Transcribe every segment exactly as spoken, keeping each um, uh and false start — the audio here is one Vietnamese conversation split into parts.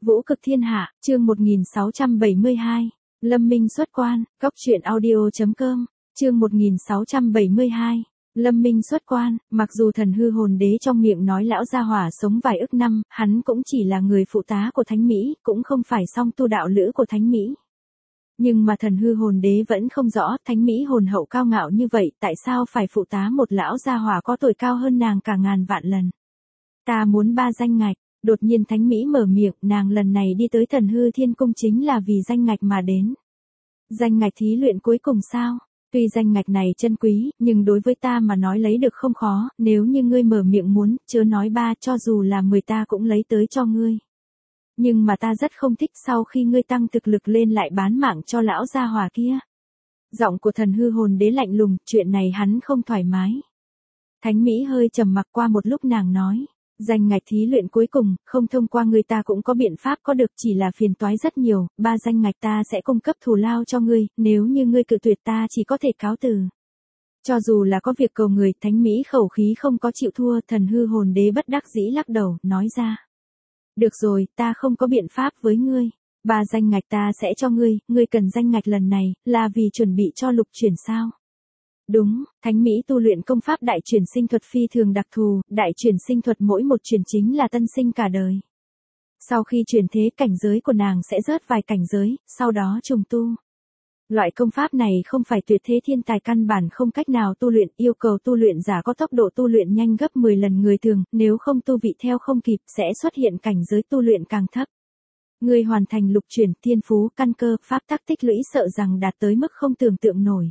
Vũ cực thiên hạ, chương một nghìn sáu trăm bảy mươi hai. Lâm Minh xuất quan, góc truyện audio chấm com, chương một nghìn sáu trăm bảy mươi hai. Lâm Minh xuất quan, mặc dù thần hư hồn đế trong miệng nói lão gia hỏa sống vài ức năm, hắn cũng chỉ là người phụ tá của Thánh Mỹ, cũng không phải song tu đạo lữ của Thánh Mỹ. Nhưng mà thần hư hồn đế vẫn không rõ, Thánh Mỹ hồn hậu cao ngạo như vậy, tại sao phải phụ tá một lão gia hỏa có tuổi cao hơn nàng cả ngàn vạn lần. Ta muốn ba danh ngạch. Đột nhiên Thánh Mỹ mở miệng, nàng lần này đi tới thần hư thiên cung chính là vì danh ngạch mà đến. Danh ngạch thí luyện cuối cùng sao? Tuy danh ngạch này chân quý, nhưng đối với ta mà nói lấy được không khó, nếu như ngươi mở miệng muốn, chớ nói ba, cho dù là mười ta cũng lấy tới cho ngươi. Nhưng mà ta rất không thích sau khi ngươi tăng thực lực lên lại bán mạng cho lão gia hỏa kia. Giọng của thần hư hồn đế lạnh lùng, chuyện này hắn không thoải mái. Thánh Mỹ hơi trầm mặc qua một lúc nàng nói. Danh ngạch thí luyện cuối cùng, không thông qua người ta cũng có biện pháp có được, chỉ là phiền toái rất nhiều, ba danh ngạch ta sẽ cung cấp thù lao cho ngươi, nếu như ngươi cự tuyệt ta chỉ có thể cáo từ. Cho dù là có việc cầu người, Thánh Mỹ khẩu khí không có chịu thua, thần hư hồn đế bất đắc dĩ lắc đầu, nói ra. Được rồi, ta không có biện pháp với ngươi, ba danh ngạch ta sẽ cho ngươi, ngươi cần danh ngạch lần này, là vì chuẩn bị cho lục chuyển sao? Đúng, Thánh Mỹ tu luyện công pháp đại chuyển sinh thuật phi thường đặc thù, đại chuyển sinh thuật mỗi một chuyển chính là tân sinh cả đời. Sau khi chuyển thế cảnh giới của nàng sẽ rớt vài cảnh giới, sau đó trùng tu. Loại công pháp này không phải tuyệt thế thiên tài căn bản không cách nào tu luyện, yêu cầu tu luyện giả có tốc độ tu luyện nhanh gấp mười lần người thường, nếu không tu vị theo không kịp sẽ xuất hiện cảnh giới tu luyện càng thấp. Người hoàn thành lục chuyển, thiên phú, căn cơ, pháp tắc tích lũy sợ rằng đạt tới mức không tưởng tượng nổi.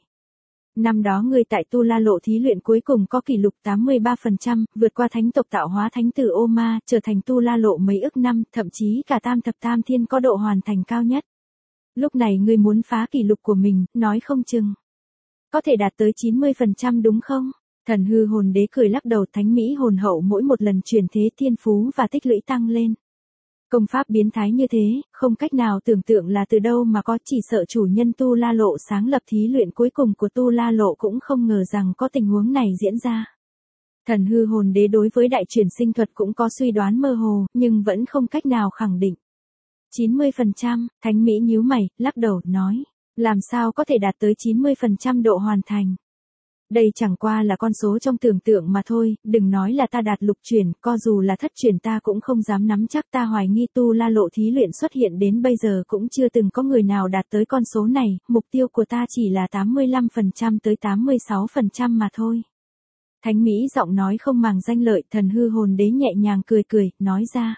Năm đó người tại Tu La Lộ thí luyện cuối cùng có kỷ lục tám mươi ba phần trăm, vượt qua thánh tộc tạo hóa thánh tử Ô Ma, trở thành Tu La Lộ mấy ức năm, thậm chí cả tam thập tam thiên có độ hoàn thành cao nhất. Lúc này ngươi muốn phá kỷ lục của mình, nói không chừng có thể đạt tới chín mươi phần trăm đúng không? Thần hư hồn đế cười lắc đầu, Thánh Mỹ hồn hậu mỗi một lần chuyển thế thiên phú và tích lũy tăng lên. Công pháp biến thái như thế, không cách nào tưởng tượng là từ đâu mà có, chỉ sợ chủ nhân Tu La Lộ sáng lập thí luyện cuối cùng của Tu La Lộ cũng không ngờ rằng có tình huống này diễn ra. Thần hư hồn đế đối với đại chuyển sinh thuật cũng có suy đoán mơ hồ, nhưng vẫn không cách nào khẳng định. chín mươi phần trăm, Thánh Mỹ nhíu mày, lắc đầu, nói, làm sao có thể đạt tới chín mươi phần trăm độ hoàn thành. Đây chẳng qua là con số trong tưởng tượng mà thôi, đừng nói là ta đạt lục chuyển, co dù là thất chuyển ta cũng không dám nắm chắc, ta hoài nghi Tu La Lộ thí luyện xuất hiện đến bây giờ cũng chưa từng có người nào đạt tới con số này, mục tiêu của ta chỉ là tám mươi lăm phần trăm tới tám mươi sáu phần trăm mà thôi. Thánh Mỹ giọng nói không màng danh lợi, thần hư hồn đế nhẹ nhàng cười cười, nói ra.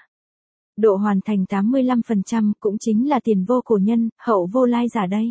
Độ hoàn thành tám mươi lăm phần trăm cũng chính là tiền vô cổ nhân, hậu vô lai giả đây.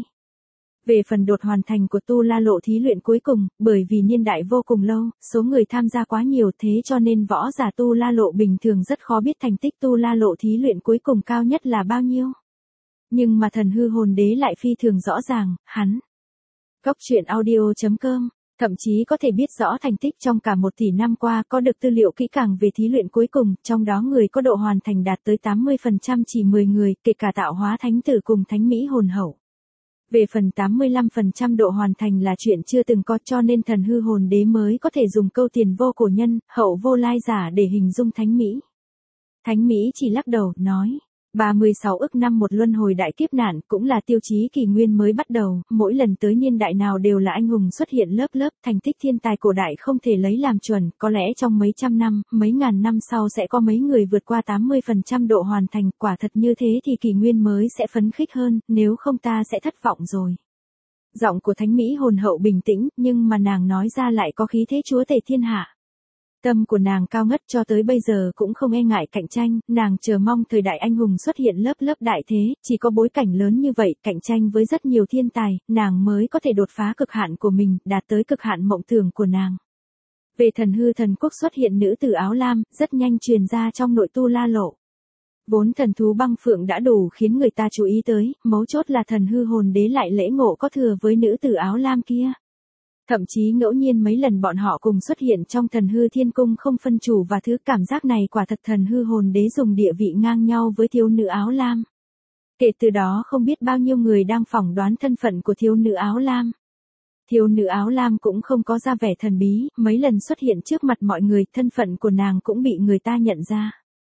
Về phần đột hoàn thành của Tu La Lộ thí luyện cuối cùng, bởi vì niên đại vô cùng lâu, số người tham gia quá nhiều thế cho nên võ giả Tu La Lộ bình thường rất khó biết thành tích Tu La Lộ thí luyện cuối cùng cao nhất là bao nhiêu. Nhưng mà thần hư hồn đế lại phi thường rõ ràng, hắn. Góc truyện audio chấm com, thậm chí có thể biết rõ thành tích trong cả một tỷ năm qua, có được tư liệu kỹ càng về thí luyện cuối cùng, trong đó người có độ hoàn thành đạt tới tám mươi phần trăm chỉ mười người, kể cả tạo hóa thánh tử cùng Thánh Mỹ hồn hậu. Về phần tám mươi lăm phần trăm độ hoàn thành là chuyện chưa từng có, cho nên thần hư hồn đế mới có thể dùng câu tiền vô cổ nhân, hậu vô lai giả để hình dung Thánh Mỹ. Thánh Mỹ chỉ lắc đầu, nói, ba mươi sáu ức năm một luân hồi đại kiếp nạn cũng là tiêu chí kỷ nguyên mới bắt đầu, mỗi lần tới niên đại nào đều là anh hùng xuất hiện lớp lớp, thành tích thiên tài cổ đại không thể lấy làm chuẩn, có lẽ trong mấy trăm năm, mấy ngàn năm sau sẽ có mấy người vượt qua tám mươi phần trăm độ hoàn thành, quả thật như thế thì kỷ nguyên mới sẽ phấn khích hơn, nếu không ta sẽ thất vọng rồi. Giọng của Thánh Mỹ hồn hậu bình tĩnh, nhưng mà nàng nói ra lại có khí thế chúa tể thiên hạ. Tâm của nàng cao ngất, cho tới bây giờ cũng không e ngại cạnh tranh, nàng chờ mong thời đại anh hùng xuất hiện lớp lớp đại thế, chỉ có bối cảnh lớn như vậy, cạnh tranh với rất nhiều thiên tài, nàng mới có thể đột phá cực hạn của mình, đạt tới cực hạn mộng tưởng của nàng. Về thần hư thần quốc xuất hiện nữ tử áo lam, rất nhanh truyền ra trong nội Tu La Lộ. Vốn thần thú băng phượng đã đủ khiến người ta chú ý tới, mấu chốt là thần hư hồn đế lại lễ ngộ có thừa với nữ tử áo lam kia. Thậm chí ngẫu nhiên mấy lần bọn họ cùng xuất hiện trong thần hư thiên cung không phân chủ và thứ cảm giác này quả thật thần hư hồn đế dùng địa vị ngang nhau với thiếu nữ áo lam. Kể từ đó không biết bao nhiêu người đang phỏng đoán thân phận của thiếu nữ áo lam. Thiếu nữ áo lam cũng không có ra vẻ thần bí, mấy lần xuất hiện trước mặt mọi người, thân phận của nàng cũng bị người ta nhận ra.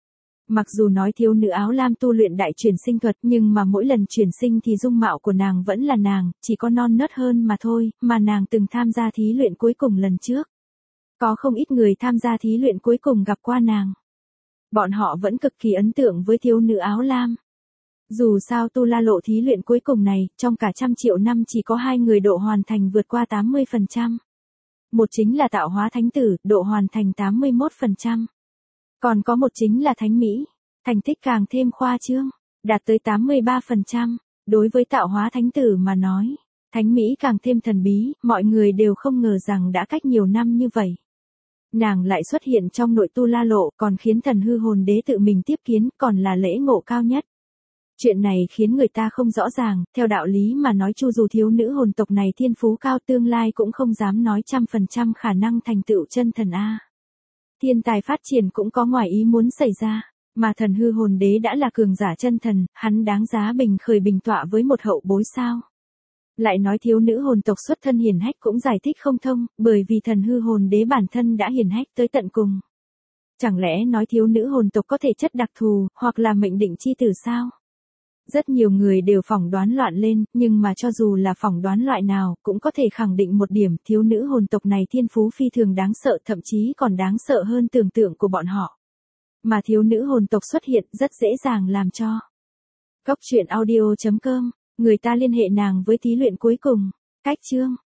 Mặc dù nói thiếu nữ áo lam tu luyện đại chuyển sinh thuật nhưng mà mỗi lần chuyển sinh thì dung mạo của nàng vẫn là nàng, chỉ có non nớt hơn mà thôi, mà nàng từng tham gia thí luyện cuối cùng lần trước. Có không ít người tham gia thí luyện cuối cùng gặp qua nàng. Bọn họ vẫn cực kỳ ấn tượng với thiếu nữ áo lam. Dù sao tu la lộ thí luyện cuối cùng này, trong cả trăm triệu năm chỉ có hai người độ hoàn thành vượt qua tám mươi phần trăm. Một chính là tạo hóa thánh tử, độ hoàn thành tám mươi mốt phần trăm. Còn có một chính là thánh mỹ, thành tích càng thêm khoa trương, đạt tới tám mươi ba phần trăm. Đối với tạo hóa thánh tử mà nói, thánh mỹ càng thêm thần bí, mọi người đều không ngờ rằng đã cách nhiều năm như vậy. Nàng lại xuất hiện trong nội tu la lộ, còn khiến thần hư hồn đế tự mình tiếp kiến, còn là lễ ngộ cao nhất. Chuyện này khiến người ta không rõ ràng, theo đạo lý mà nói chu dù thiếu nữ hồn tộc này thiên phú cao tương lai cũng không dám nói trăm phần trăm khả năng thành tựu chân thần A. Thiên tài phát triển cũng có ngoài ý muốn xảy ra, mà thần hư hồn đế đã là cường giả chân thần, hắn đáng giá bình khởi bình tọa với một hậu bối sao. Lại nói thiếu nữ hồn tộc xuất thân hiển hách cũng giải thích không thông, bởi vì thần hư hồn đế bản thân đã hiển hách tới tận cùng. Chẳng lẽ nói thiếu nữ hồn tộc có thể chất đặc thù, hoặc là mệnh định chi tử sao? Rất nhiều người đều phỏng đoán loạn lên, nhưng mà cho dù là phỏng đoán loại nào, cũng có thể khẳng định một điểm, thiếu nữ hồn tộc này thiên phú phi thường đáng sợ, thậm chí còn đáng sợ hơn tưởng tượng của bọn họ. Mà thiếu nữ hồn tộc xuất hiện rất dễ dàng làm cho Cốc truyện audio chấm com, người ta liên hệ nàng với thí luyện cuối cùng. Cách chương